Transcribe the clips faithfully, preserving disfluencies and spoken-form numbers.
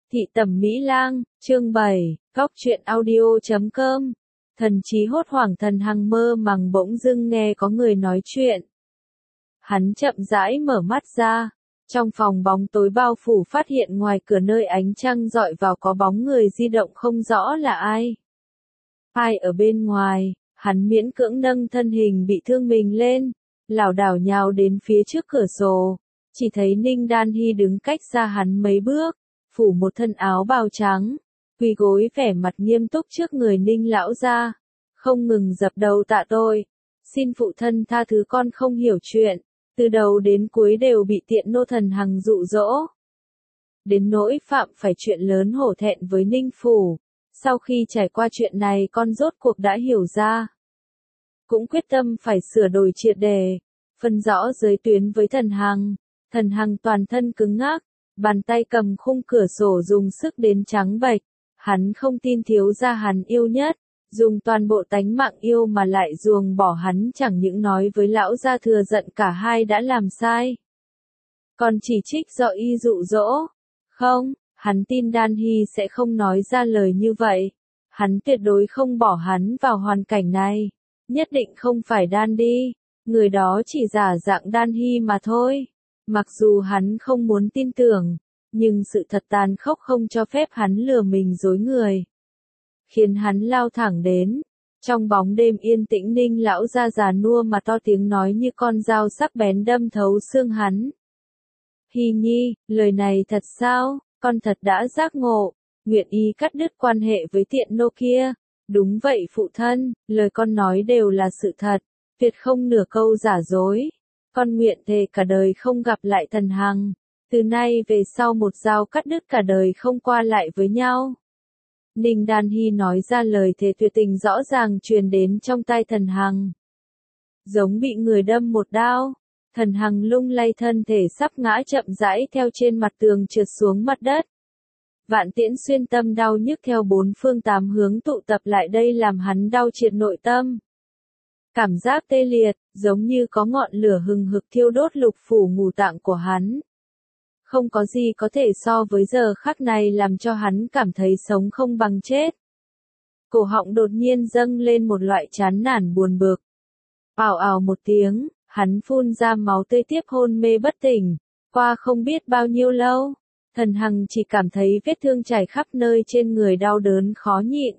Thị tẩm Mỹ Lang, chương bảy, góc truyện audio chấm com. Thần trí hốt hoảng Thần Hằng mơ màng bỗng dưng nghe có người nói chuyện. Hắn chậm rãi mở mắt ra, trong phòng bóng tối bao phủ phát hiện ngoài cửa nơi ánh trăng dọi vào có bóng người di động không rõ là ai. Ai ở bên ngoài, hắn miễn cưỡng nâng thân hình bị thương mình lên, lảo đảo nhào đến phía trước cửa sổ, chỉ thấy Ninh Đan Hy đứng cách xa hắn mấy bước, phủ một thân áo bào trắng, quỳ gối vẻ mặt nghiêm túc trước người Ninh lão gia, không ngừng dập đầu tạ tội, xin phụ thân tha thứ con không hiểu chuyện, từ đầu đến cuối đều bị tiện nô Thần Hằng dụ dỗ. Đến nỗi phạm phải chuyện lớn hổ thẹn với Ninh phủ, sau khi trải qua chuyện này con rốt cuộc đã hiểu ra. Cũng quyết tâm phải sửa đổi triệt đề, phân rõ giới tuyến với Thần Hằng. Thần Hằng toàn thân cứng ngắc, bàn tay cầm khung cửa sổ dùng sức đến trắng bệch, hắn không tin thiếu gia hắn yêu nhất, dùng toàn bộ tánh mạng yêu mà lại ruồng bỏ hắn, chẳng những nói với lão gia thừa giận cả hai đã làm sai. Còn chỉ trích do y dụ dỗ. Không, hắn tin Đan Hy sẽ không nói ra lời như vậy. Hắn tuyệt đối không bỏ hắn vào hoàn cảnh này. Nhất định không phải Đan đi, người đó chỉ giả dạng Đan Hy mà thôi. Mặc dù hắn không muốn tin tưởng, nhưng sự thật tàn khốc không cho phép hắn lừa mình dối người. Khiến hắn lao thẳng đến. Trong bóng đêm yên tĩnh Ninh lão gia già nua mà to tiếng nói như con dao sắc bén đâm thấu xương hắn. Hy nhi, lời này thật sao? Con thật đã giác ngộ, nguyện ý cắt đứt quan hệ với tiện nô kia. Đúng vậy phụ thân, lời con nói đều là sự thật, tuyệt không nửa câu giả dối. Con nguyện thề cả đời không gặp lại Thần Hằng, từ nay về sau một dao cắt đứt cả đời không qua lại với nhau. Ninh Đan Hy nói ra lời thề tuyệt tình rõ ràng truyền đến trong tai Thần Hằng. Giống bị người đâm một đao, Thần Hằng lung lay thân thể sắp ngã chậm rãi theo trên mặt tường trượt xuống mặt đất. Vạn tiễn xuyên tâm đau nhức theo bốn phương tám hướng tụ tập lại đây làm hắn đau triệt nội tâm. Cảm giác tê liệt, giống như có ngọn lửa hừng hực thiêu đốt lục phủ ngũ tạng của hắn. Không có gì có thể so với giờ khắc này làm cho hắn cảm thấy sống không bằng chết. Cổ họng đột nhiên dâng lên một loại chán nản buồn bực. Ào ào một tiếng, hắn phun ra máu tươi tiếp hôn mê bất tỉnh. Qua không biết bao nhiêu lâu, Thần Hằng chỉ cảm thấy vết thương chảy khắp nơi trên người đau đớn khó nhịn.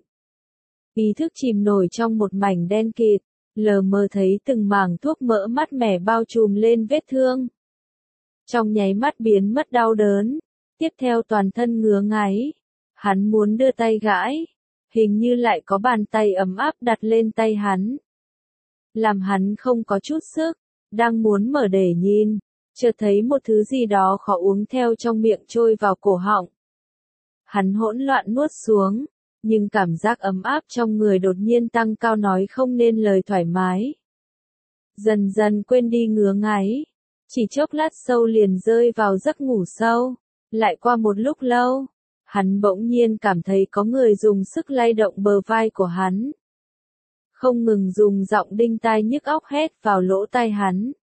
Ý thức chìm nổi trong một mảnh đen kịt. Lờ mờ thấy từng mảng thuốc mỡ mát mẻ bao trùm lên vết thương. Trong nháy mắt biến mất đau đớn, tiếp theo toàn thân ngứa ngáy. Hắn muốn đưa tay gãi, hình như lại có bàn tay ấm áp đặt lên tay hắn. Làm hắn không có chút sức, đang muốn mở để nhìn, chợt thấy một thứ gì đó khó uống theo trong miệng trôi vào cổ họng. Hắn hỗn loạn nuốt xuống. Nhưng cảm giác ấm áp trong người đột nhiên tăng cao nói không nên lời thoải mái. Dần dần quên đi ngứa ngáy, chỉ chốc lát sâu liền rơi vào giấc ngủ sâu. Lại qua một lúc lâu, hắn bỗng nhiên cảm thấy có người dùng sức lay động bờ vai của hắn. Không ngừng dùng giọng đinh tai nhức óc hét vào lỗ tai hắn.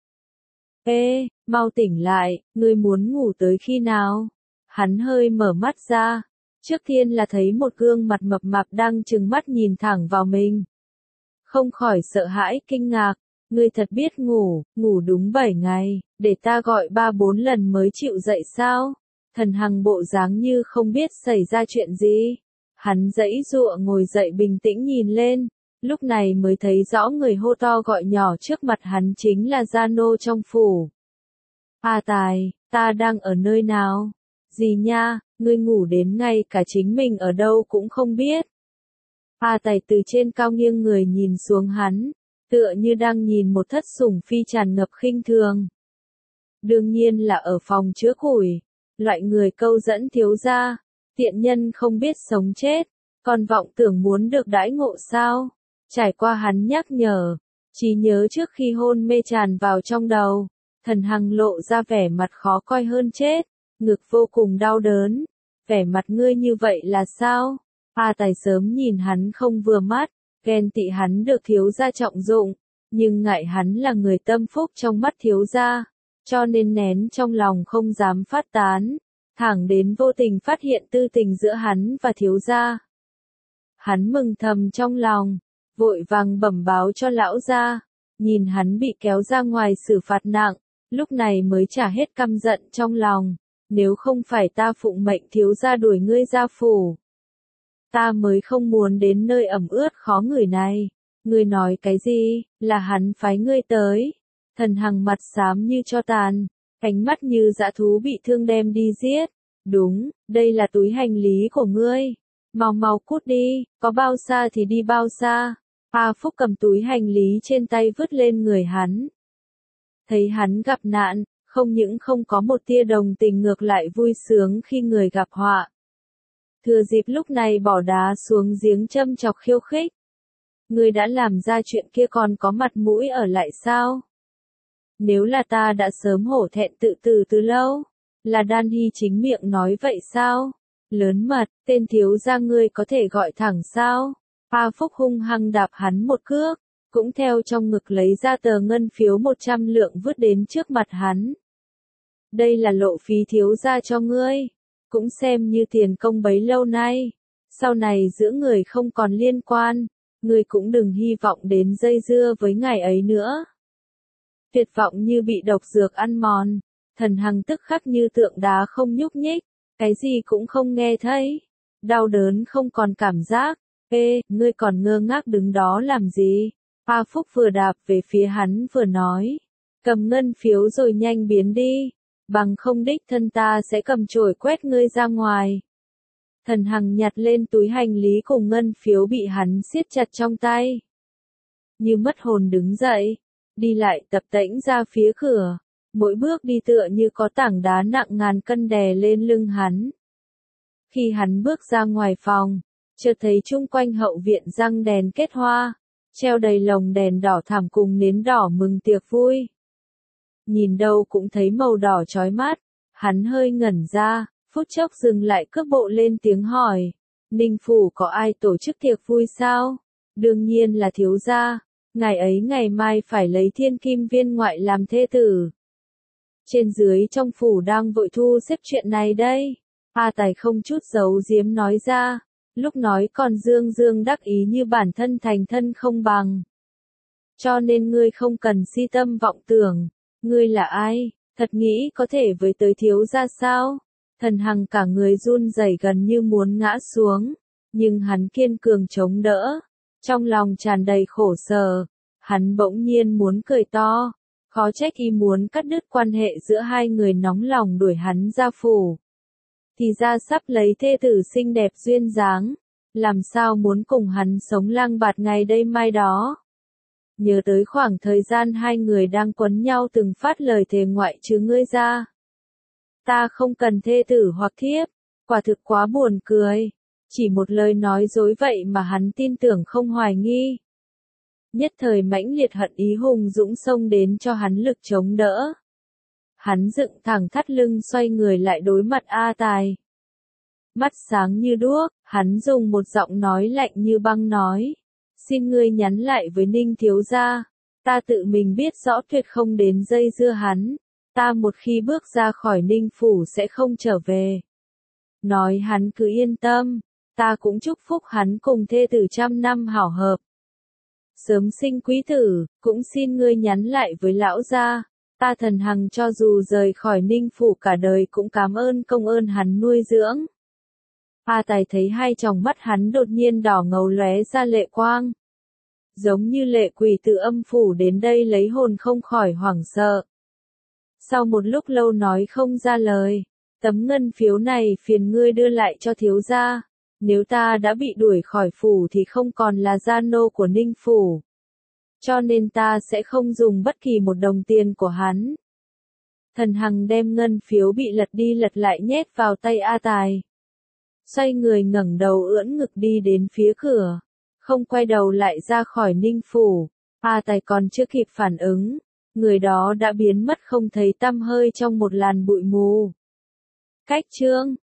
Ê, mau tỉnh lại, ngươi muốn ngủ tới khi nào? Hắn hơi mở mắt ra. Trước tiên là thấy một gương mặt mập mạp đang trừng mắt nhìn thẳng vào mình. Không khỏi sợ hãi kinh ngạc, ngươi thật biết ngủ, ngủ đúng bảy ngày, để ta gọi ba bốn lần mới chịu dậy sao? Thần Hằng bộ dáng như không biết xảy ra chuyện gì. Hắn giãy giụa ngồi dậy bình tĩnh nhìn lên, lúc này mới thấy rõ người hô to gọi nhỏ trước mặt hắn chính là gia nô trong phủ. A Tài, ta đang ở nơi nào? Gì nha? Ngươi ngủ đến ngay cả chính mình ở đâu cũng không biết. A Tài từ trên cao nghiêng người nhìn xuống hắn, tựa như đang nhìn một thất sủng phi tràn ngập khinh thường. Đương nhiên là ở phòng chứa củi, loại người câu dẫn thiếu gia, tiện nhân không biết sống chết, còn vọng tưởng muốn được đãi ngộ sao? Trải qua hắn nhắc nhở, trí nhớ trước khi hôn mê tràn vào trong đầu, Thần Hằng lộ ra vẻ mặt khó coi hơn chết. Ngực vô cùng đau đớn, vẻ mặt ngươi như vậy là sao? A Tài sớm nhìn hắn không vừa mắt, ghen tị hắn được thiếu gia trọng dụng, nhưng ngại hắn là người tâm phúc trong mắt thiếu gia, cho nên nén trong lòng không dám phát tán. thẳng đến vô tình phát hiện tư tình giữa hắn và thiếu gia. Hắn mừng thầm trong lòng, vội vàng bẩm báo cho lão gia, nhìn hắn bị kéo ra ngoài xử phạt nặng, lúc này mới trả hết căm giận trong lòng, nếu không phải ta phụng mệnh thiếu gia đuổi ngươi ra phủ, ta mới không muốn đến nơi ẩm ướt khó ngửi này. Ngươi nói cái gì, là hắn phái ngươi tới? Thần Hằng mặt xám như tro tàn, ánh mắt như dã thú bị thương đem đi giết. Đúng, đây là túi hành lý của ngươi. Mau mau cút đi, có bao xa thì đi bao xa. A Phúc cầm túi hành lý trên tay vứt lên người hắn. Thấy hắn gặp nạn, không những không có một tia đồng tình ngược lại vui sướng khi người gặp họa. Thừa dịp lúc này bỏ đá xuống giếng châm chọc khiêu khích. Ngươi đã làm ra chuyện kia còn có mặt mũi ở lại sao? Nếu là ta đã sớm hổ thẹn tự tử từ lâu. Là Đan Hy chính miệng nói vậy sao? Lớn mật, tên thiếu gia ngươi có thể gọi thẳng sao? A Phúc hung hăng đạp hắn một cước, cũng theo trong ngực lấy ra tờ ngân phiếu một trăm lượng vứt đến trước mặt hắn. Đây là lộ phí thiếu gia cho ngươi, cũng xem như tiền công bấy lâu nay. Sau này giữa người không còn liên quan, ngươi cũng đừng hy vọng đến dây dưa với ngài ấy nữa. Tuyệt vọng như bị độc dược ăn mòn, Thần Hằng tức khắc như tượng đá không nhúc nhích, cái gì cũng không nghe thấy, đau đớn không còn cảm giác. Ê, ngươi còn ngơ ngác đứng đó làm gì? A Phúc vừa đạp về phía hắn vừa nói, cầm ngân phiếu rồi nhanh biến đi, bằng không đích thân ta sẽ cầm chổi quét ngươi ra ngoài. Thần Hằng nhặt lên túi hành lý cùng ngân phiếu bị hắn siết chặt trong tay. Như mất hồn đứng dậy, đi lại tập tễnh ra phía cửa, mỗi bước đi tựa như có tảng đá nặng ngàn cân đè lên lưng hắn. Khi hắn bước ra ngoài phòng, chợt thấy chung quanh hậu viện răng đèn kết hoa, treo đầy lồng đèn đỏ thẳm cùng nến đỏ mừng tiệc vui. Nhìn đâu cũng thấy màu đỏ chói mắt, hắn hơi ngẩn ra, phút chốc dừng lại cước bộ lên tiếng hỏi, Ninh phủ có ai tổ chức tiệc vui sao? Đương nhiên là thiếu gia, ngài ấy ngày mai phải lấy thiên kim viên ngoại làm thê tử. Trên dưới trong phủ đang vội thu xếp chuyện này đây. A Tài không chút giấu giếm nói ra, lúc nói còn dương dương đắc ý như bản thân thành thân không bằng. Cho nên ngươi không cần si tâm vọng tưởng, ngươi là ai, thật nghĩ có thể với tới thiếu gia sao? Thần Hằng cả người run rẩy gần như muốn ngã xuống, nhưng hắn kiên cường chống đỡ, trong lòng tràn đầy khổ sở, hắn bỗng nhiên muốn cười to, khó trách y muốn cắt đứt quan hệ giữa hai người nóng lòng đuổi hắn ra phủ. Thì ra sắp lấy thê tử xinh đẹp duyên dáng, làm sao muốn cùng hắn sống lang bạt ngày đây mai đó. Nhớ tới khoảng thời gian hai người đang quấn nhau từng phát lời thề ngoại trừ ngươi ra. Ta không cần thê tử hoặc thiếp, quả thực quá buồn cười. Chỉ một lời nói dối vậy mà hắn tin tưởng không hoài nghi. Nhất thời mãnh liệt hận ý hùng dũng xông đến cho hắn lực chống đỡ. Hắn dựng thẳng thắt lưng xoay người lại đối mặt A Tài. Mắt sáng như đuốc, hắn dùng một giọng nói lạnh như băng nói. Xin ngươi nhắn lại với Ninh thiếu gia, ta tự mình biết rõ tuyệt không đến dây dưa hắn, ta một khi bước ra khỏi Ninh phủ sẽ không trở về. Nói hắn cứ yên tâm, ta cũng chúc phúc hắn cùng thê tử trăm năm hảo hợp. Sớm sinh quý tử, cũng xin ngươi nhắn lại với lão gia, ta Thần Hằng cho dù rời khỏi Ninh phủ cả đời cũng cảm ơn công ơn hắn nuôi dưỡng. A Tài thấy hai tròng mắt hắn đột nhiên đỏ ngầu lóe ra lệ quang. Giống như lệ quỷ từ âm phủ đến đây lấy hồn không khỏi hoảng sợ. Sau một lúc lâu nói không ra lời, tấm ngân phiếu này phiền ngươi đưa lại cho thiếu gia. Nếu ta đã bị đuổi khỏi phủ thì không còn là gia nô của Ninh phủ. Cho nên ta sẽ không dùng bất kỳ một đồng tiền của hắn. Thần Hằng đem ngân phiếu bị lật đi lật lại nhét vào tay A Tài. Xoay người ngẩng đầu ưỡn ngực đi đến phía cửa, không quay đầu lại ra khỏi Ninh phủ. A Tài còn chưa kịp phản ứng, người đó đã biến mất không thấy tăm hơi trong một làn bụi mù. Cách chương